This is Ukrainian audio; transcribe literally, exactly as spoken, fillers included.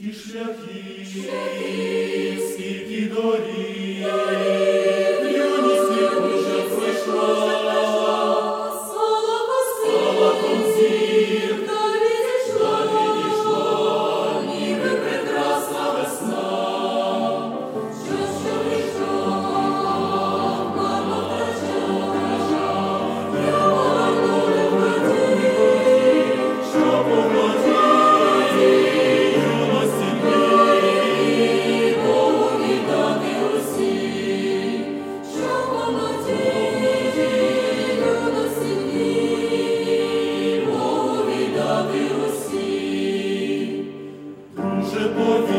Скільки шляхів, скільки доріг, юності вже пройшла, спалахом зір, далі дійшла, ніби прекрасна весна. Що, що вийшла, мамо втрачала, я повернули в воді, що поводі. Друже,